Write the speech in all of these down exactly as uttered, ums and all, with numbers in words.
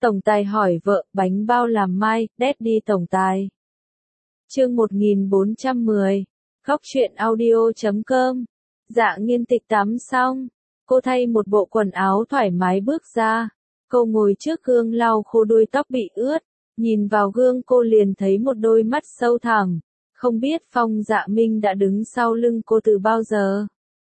Tổng tài hỏi vợ, bánh bao làm mai, Daddy tổng tài. Chương một nghìn bốn trăm mười. Góc truyện audio chấm com. Dạ Nghiên Tịch tắm xong, cô thay một bộ quần áo thoải mái bước ra. Cô ngồi trước gương lau khô đuôi tóc bị ướt, nhìn vào gương cô liền thấy một đôi mắt sâu thẳm. Không biết Phong Dạ Minh đã đứng sau lưng cô từ bao giờ.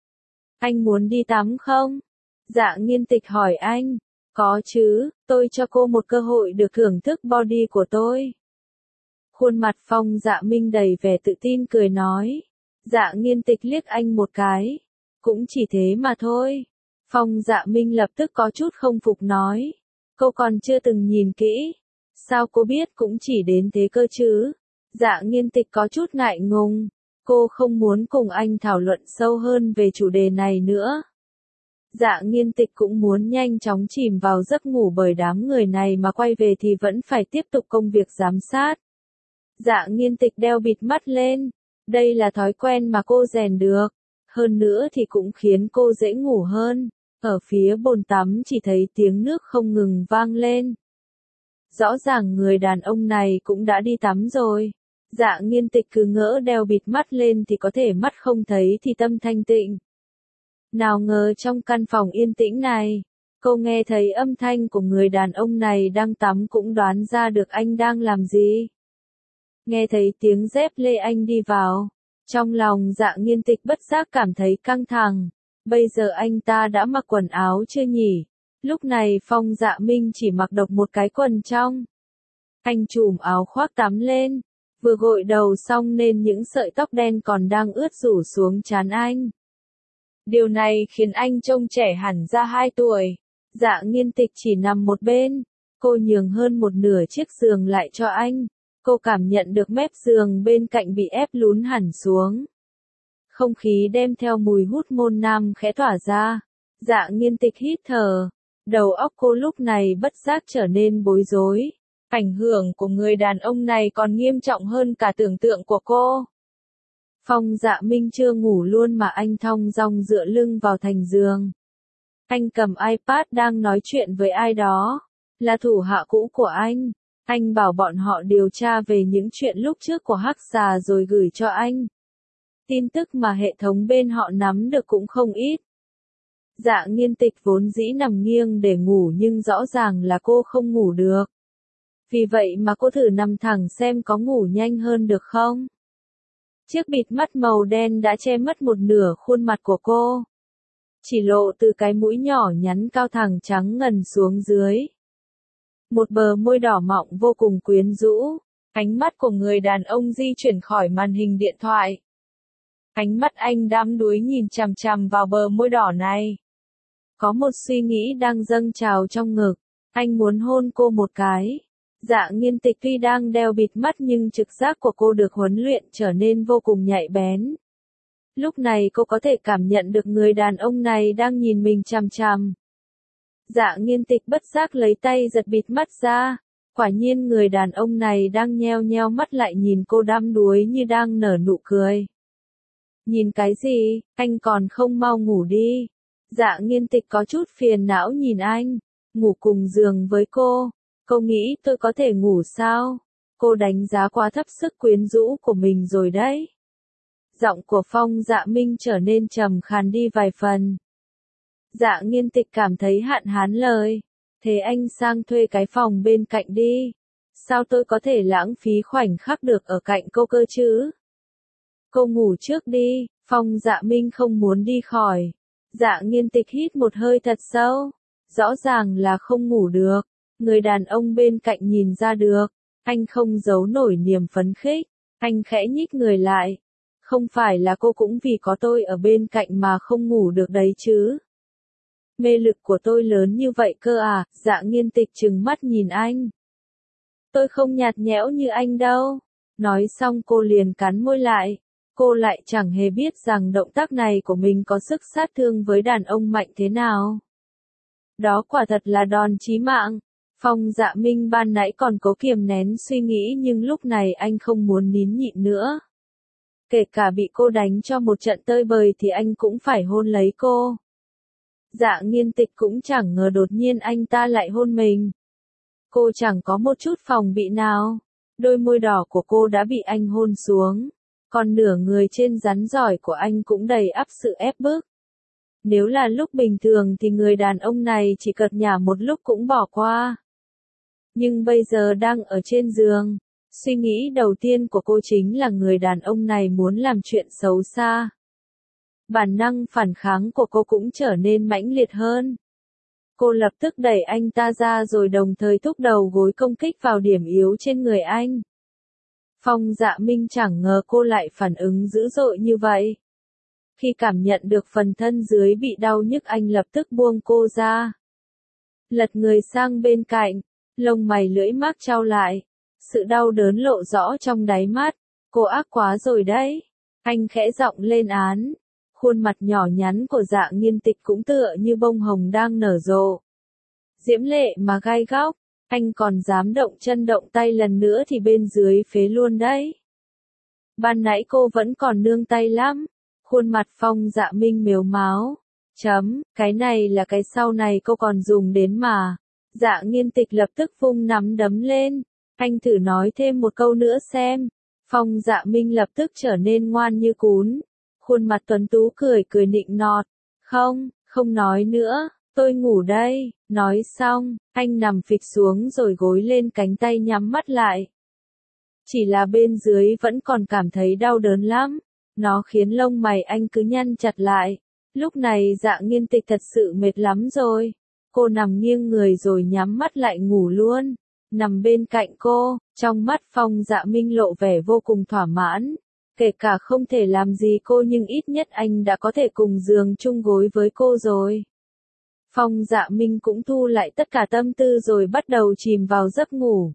Anh muốn đi tắm không? Dạ Nghiên Tịch hỏi anh. Có chứ, tôi cho cô một cơ hội được thưởng thức body của tôi. Khuôn mặt Phong Dạ Minh đầy vẻ tự tin cười nói. Dạ Nghiên Tịch liếc anh một cái. Cũng chỉ thế mà thôi. Phong Dạ Minh lập tức có chút không phục nói. Cô còn chưa từng nhìn kỹ. Sao cô biết cũng chỉ đến thế cơ chứ? Dạ Nghiên Tịch có chút ngại ngùng. Cô không muốn cùng anh thảo luận sâu hơn về chủ đề này nữa. Dạ Nghiên Tịch cũng muốn nhanh chóng chìm vào giấc ngủ bởi đám người này mà quay về thì vẫn phải tiếp tục công việc giám sát. Dạ Nghiên Tịch đeo bịt mắt lên. Đây là thói quen mà cô rèn được. Hơn nữa thì cũng khiến cô dễ ngủ hơn. Ở phía bồn tắm chỉ thấy tiếng nước không ngừng vang lên. Rõ ràng người đàn ông này cũng đã đi tắm rồi. Dạ Nghiên Tịch cứ ngỡ đeo bịt mắt lên thì có thể mắt không thấy thì tâm thanh tịnh. Nào ngờ trong căn phòng yên tĩnh này, cô nghe thấy âm thanh của người đàn ông này đang tắm cũng đoán ra được anh đang làm gì. Nghe thấy tiếng dép lê anh đi vào, trong lòng Dạ Nghiên Tịch bất giác cảm thấy căng thẳng. Bây giờ anh ta đã mặc quần áo chưa nhỉ? Lúc này Phong Dạ Minh chỉ mặc độc một cái quần trong. Anh trùm áo khoác tắm lên, vừa gội đầu xong nên những sợi tóc đen còn đang ướt rủ xuống trán anh. Điều này khiến anh trông trẻ hẳn ra hai tuổi. Dạ Nghiên Tịch chỉ nằm một bên. Cô nhường hơn một nửa chiếc giường lại cho anh. Cô cảm nhận được mép giường bên cạnh bị ép lún hẳn xuống. Không khí đem theo mùi hút môn nam khẽ tỏa ra. Dạ Nghiên Tịch hít thở. Đầu óc cô lúc này bất giác trở nên bối rối. Ảnh hưởng của người đàn ông này còn nghiêm trọng hơn cả tưởng tượng của cô. Phong Dạ Minh chưa ngủ luôn mà anh thong dong dựa lưng vào thành giường. Anh cầm iPad đang nói chuyện với ai đó. Là thủ hạ cũ của anh. Anh bảo bọn họ điều tra về những chuyện lúc trước của Hắc Xà rồi gửi cho anh. Tin tức mà hệ thống bên họ nắm được cũng không ít. Dạ Nghiên Tịch vốn dĩ nằm nghiêng để ngủ nhưng rõ ràng là cô không ngủ được. Vì vậy mà cô thử nằm thẳng xem có ngủ nhanh hơn được không. Chiếc bịt mắt màu đen đã che mất một nửa khuôn mặt của cô. Chỉ lộ từ cái mũi nhỏ nhắn cao thẳng trắng ngần xuống dưới. Một bờ môi đỏ mọng vô cùng quyến rũ. Ánh mắt của người đàn ông di chuyển khỏi màn hình điện thoại. Ánh mắt anh đắm đuối nhìn chằm chằm vào bờ môi đỏ này. Có một suy nghĩ đang dâng trào trong ngực. Anh muốn hôn cô một cái. Dạ Nghiên Tịch tuy đang đeo bịt mắt nhưng trực giác của cô được huấn luyện trở nên vô cùng nhạy bén. Lúc này cô có thể cảm nhận được người đàn ông này đang nhìn mình chằm chằm. Dạ Nghiên Tịch bất giác lấy tay giật bịt mắt ra. Quả nhiên người đàn ông này đang nheo nheo mắt lại nhìn cô đắm đuối như đang nở nụ cười. Nhìn cái gì, anh còn không mau ngủ đi. Dạ Nghiên Tịch có chút phiền não nhìn anh. Ngủ cùng giường với cô. Cô nghĩ tôi có thể ngủ sao? Cô đánh giá quá thấp sức quyến rũ của mình rồi đấy. Giọng của Phong Dạ Minh trở nên trầm khàn đi vài phần. Dạ Nghiên Tịch cảm thấy hạn hán lời. Thế anh sang thuê cái phòng bên cạnh đi. Sao tôi có thể lãng phí khoảnh khắc được ở cạnh cô cơ chứ? Cô ngủ trước đi. Phong Dạ Minh không muốn đi khỏi. Dạ Nghiên Tịch hít một hơi thật sâu. Rõ ràng là không ngủ được. Người đàn ông bên cạnh nhìn ra được. Anh không giấu nổi niềm phấn khích. Anh khẽ nhích người lại. Không phải là cô cũng vì có tôi ở bên cạnh mà không ngủ được đấy chứ. Mê lực của tôi lớn như vậy cơ à? Dạ Nghiên Tịch trừng mắt nhìn anh. Tôi không nhạt nhẽo như anh đâu. Nói xong cô liền cắn môi lại. Cô lại chẳng hề biết rằng động tác này của mình có sức sát thương với đàn ông mạnh thế nào. Đó quả thật là đòn chí mạng. Phong Dạ Minh ban nãy còn cố kiềm nén suy nghĩ nhưng lúc này anh không muốn nín nhịn nữa. Kể cả bị cô đánh cho một trận tơi bời thì anh cũng phải hôn lấy cô. Dạ Nghiên Tịch cũng chẳng ngờ đột nhiên anh ta lại hôn mình. Cô chẳng có một chút phòng bị nào. Đôi môi đỏ của cô đã bị anh hôn xuống. Còn nửa người trên rắn giỏi của anh cũng đầy ắp sự ép bức. Nếu là lúc bình thường thì người đàn ông này chỉ cợt nhả một lúc cũng bỏ qua. Nhưng bây giờ đang ở trên giường, suy nghĩ đầu tiên của cô chính là người đàn ông này muốn làm chuyện xấu xa. Bản năng phản kháng của cô cũng trở nên mãnh liệt hơn. Cô lập tức đẩy anh ta ra rồi đồng thời thúc đầu gối công kích vào điểm yếu trên người anh. Phong Dạ Minh chẳng ngờ cô lại phản ứng dữ dội như vậy. Khi cảm nhận được phần thân dưới bị đau nhức anh lập tức buông cô ra. Lật người sang bên cạnh, lông mày lưỡi mác chau lại. Sự đau đớn lộ rõ trong đáy mắt. Cô ác quá rồi đấy. Anh khẽ giọng lên án. Khuôn mặt nhỏ nhắn của Dạ Nghiên Tịch cũng tựa như bông hồng đang nở rộ. Diễm lệ mà gai góc. Anh còn dám động chân động tay lần nữa thì bên dưới phế luôn đấy. Ban nãy cô vẫn còn nương tay lắm. Khuôn mặt Phong Dạ Minh mếu máo. Chấm, cái này là cái sau này cô còn dùng đến mà. Dạ Nghiên Tịch lập tức vung nắm đấm lên. Anh thử nói thêm một câu nữa xem. Phong Dạ Minh lập tức trở nên ngoan như cún. Khuôn mặt tuấn tú cười cười nịnh nọt. Không, không nói nữa, tôi ngủ đây. Nói xong, anh nằm phịch xuống rồi gối lên cánh tay nhắm mắt lại. Chỉ là bên dưới vẫn còn cảm thấy đau đớn lắm. Nó khiến lông mày anh cứ nhăn chặt lại. Lúc này Dạ Nghiên Tịch thật sự mệt lắm rồi. Cô nằm nghiêng người rồi nhắm mắt lại ngủ luôn. Nằm bên cạnh cô, trong mắt Phong Dạ Minh lộ vẻ vô cùng thỏa mãn. Kể cả không thể làm gì cô nhưng ít nhất anh đã có thể cùng giường chung gối với cô rồi. Phong Dạ Minh cũng thu lại tất cả tâm tư rồi bắt đầu chìm vào giấc ngủ.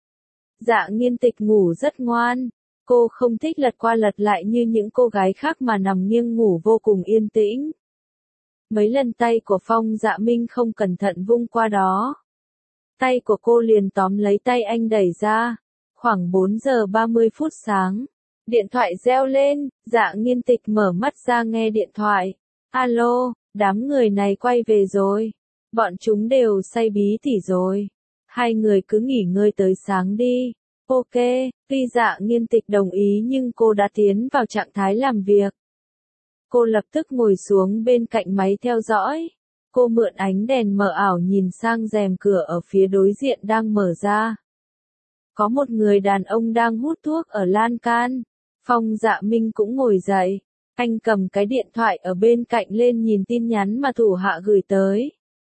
Dạ Nghiên Tịch ngủ rất ngoan. Cô không thích lật qua lật lại như những cô gái khác mà nằm nghiêng ngủ vô cùng yên tĩnh. Mấy lần tay của Phong Dạ Minh không cẩn thận vung qua đó. Tay của cô liền tóm lấy tay anh đẩy ra. Khoảng bốn giờ ba mươi phút sáng. Điện thoại reo lên, Dạ Nghiên Tịch mở mắt ra nghe điện thoại. Alo, đám người này quay về rồi. Bọn chúng đều say bí tỉ rồi. Hai người cứ nghỉ ngơi tới sáng đi. Ok, tuy Dạ Nghiên Tịch đồng ý nhưng cô đã tiến vào trạng thái làm việc. Cô lập tức ngồi xuống bên cạnh máy theo dõi. Cô mượn ánh đèn mờ ảo nhìn sang rèm cửa ở phía đối diện đang mở ra. Có một người đàn ông đang hút thuốc ở lan can. Phong Dạ Minh cũng ngồi dậy. Anh cầm cái điện thoại ở bên cạnh lên nhìn tin nhắn mà thủ hạ gửi tới.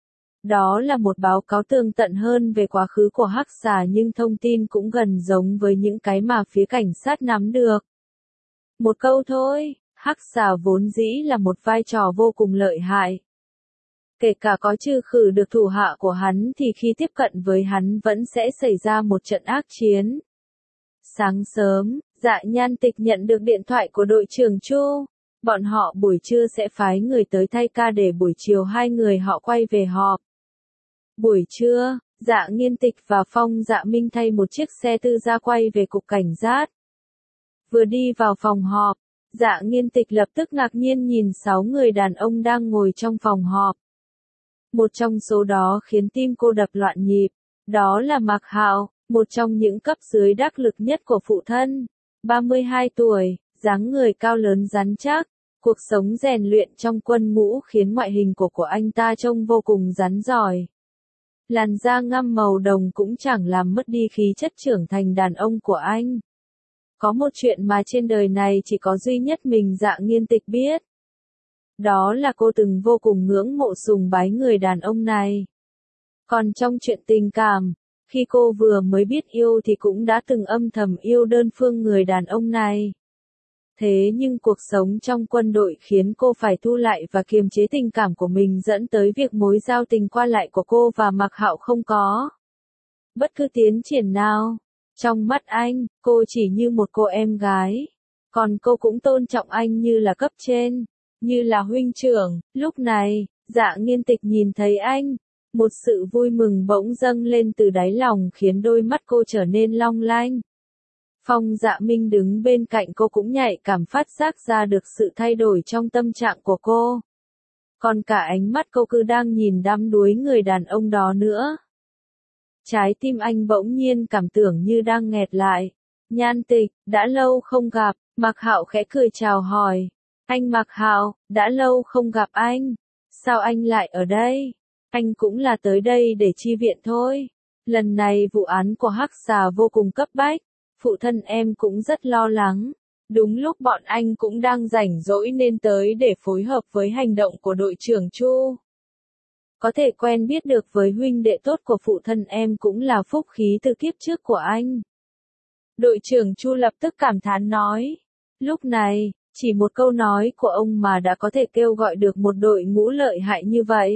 Đó là một báo cáo tường tận hơn về quá khứ của Hắc Xà nhưng thông tin cũng gần giống với những cái mà phía cảnh sát nắm được. Một câu thôi, Hắc Xà vốn dĩ là một vai trò vô cùng lợi hại. Kể cả có trừ khử được thủ hạ của hắn thì khi tiếp cận với hắn vẫn sẽ xảy ra một trận ác chiến. Sáng sớm, Dạ Nhan Tịch nhận được điện thoại của đội trưởng Chu. Bọn họ buổi trưa sẽ phái người tới thay ca để buổi chiều hai người họ quay về họp. Buổi trưa, Dạ Nghiên Tịch và Phong Dạ Minh thay một chiếc xe tư gia quay về cục cảnh sát. Vừa đi vào phòng họp, Dạ Nghiên Tịch lập tức ngạc nhiên nhìn sáu người đàn ông đang ngồi trong phòng họp. Một trong số đó khiến tim cô đập loạn nhịp. Đó là Mạc Hạo, một trong những cấp dưới đắc lực nhất của phụ thân. ba mươi hai tuổi, dáng người cao lớn rắn chắc. Cuộc sống rèn luyện trong quân ngũ khiến ngoại hình của của anh ta trông vô cùng rắn giỏi. Làn da ngăm màu đồng cũng chẳng làm mất đi khí chất trưởng thành đàn ông của anh. Có một chuyện mà trên đời này chỉ có duy nhất mình Dạ Nghiên Tịch biết. Đó là cô từng vô cùng ngưỡng mộ sùng bái người đàn ông này. Còn trong chuyện tình cảm, khi cô vừa mới biết yêu thì cũng đã từng âm thầm yêu đơn phương người đàn ông này. Thế nhưng cuộc sống trong quân đội khiến cô phải thu lại và kiềm chế tình cảm của mình dẫn tới việc mối giao tình qua lại của cô và Mạc Hạo không có bất cứ tiến triển nào. Trong mắt anh, cô chỉ như một cô em gái. Còn cô cũng tôn trọng anh như là cấp trên, như là huynh trưởng. Lúc này, Dạ Nghiên Tịch nhìn thấy anh. Một sự vui mừng bỗng dâng lên từ đáy lòng khiến đôi mắt cô trở nên long lanh. Phong Dạ Minh đứng bên cạnh cô cũng nhạy cảm phát giác ra được sự thay đổi trong tâm trạng của cô. Còn cả ánh mắt cô cứ đang nhìn đắm đuối người đàn ông đó nữa. Trái tim anh bỗng nhiên cảm tưởng như đang nghẹt lại. Nhan Tịch, đã lâu không gặp, Mạc Hạo khẽ cười chào hỏi. Anh Mạc Hạo, đã lâu không gặp anh. Sao anh lại ở đây? Anh cũng là tới đây để chi viện thôi. Lần này vụ án của Hắc Xà vô cùng cấp bách. Phụ thân em cũng rất lo lắng. Đúng lúc bọn anh cũng đang rảnh rỗi nên tới để phối hợp với hành động của đội trưởng Chu. Có thể quen biết được với huynh đệ tốt của phụ thân em cũng là phúc khí từ kiếp trước của anh. Đội trưởng Chu lập tức cảm thán nói. Lúc này, chỉ một câu nói của ông mà đã có thể kêu gọi được một đội ngũ lợi hại như vậy.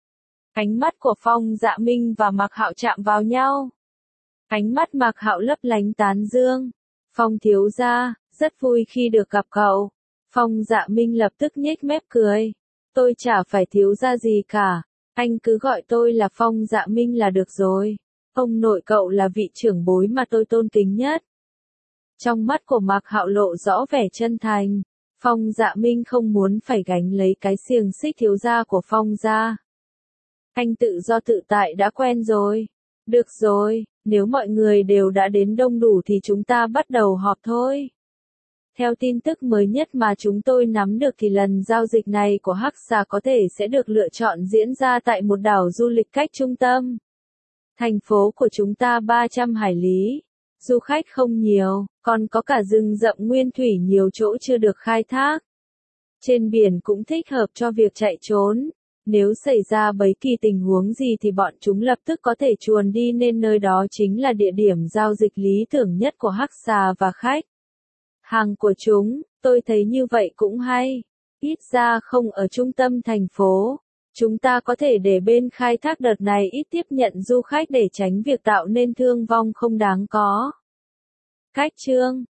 Ánh mắt của Phong Dạ Minh và Mạc Hạo chạm vào nhau. Ánh mắt Mạc Hạo lấp lánh tán dương. Phong thiếu gia, rất vui khi được gặp cậu. Phong Dạ Minh lập tức nhếch mép cười. Tôi chả phải thiếu gia gì cả. Anh cứ gọi tôi là Phong Dạ Minh là được rồi. Ông nội cậu là vị trưởng bối mà tôi tôn kính nhất. Trong mắt của Mạc Hạo lộ rõ vẻ chân thành. Phong Dạ Minh không muốn phải gánh lấy cái xiềng xích thiếu gia của Phong gia. Anh tự do tự tại đã quen rồi. Được rồi, nếu mọi người đều đã đến đông đủ thì chúng ta bắt đầu họp thôi. Theo tin tức mới nhất mà chúng tôi nắm được thì lần giao dịch này của Hắc Xà có thể sẽ được lựa chọn diễn ra tại một đảo du lịch cách trung tâm. Thành phố của chúng ta ba trăm hải lý. Du khách không nhiều, còn có cả rừng rậm nguyên thủy nhiều chỗ chưa được khai thác. Trên biển cũng thích hợp cho việc chạy trốn. Nếu xảy ra bất kỳ tình huống gì thì bọn chúng lập tức có thể chuồn đi nên nơi đó chính là địa điểm giao dịch lý tưởng nhất của Hắc Xà và khách. Hàng của chúng, tôi thấy như vậy cũng hay. Ít ra không ở trung tâm thành phố. Chúng ta có thể để bên khai thác đợt này ít tiếp nhận du khách để tránh việc tạo nên thương vong không đáng có. Cách chương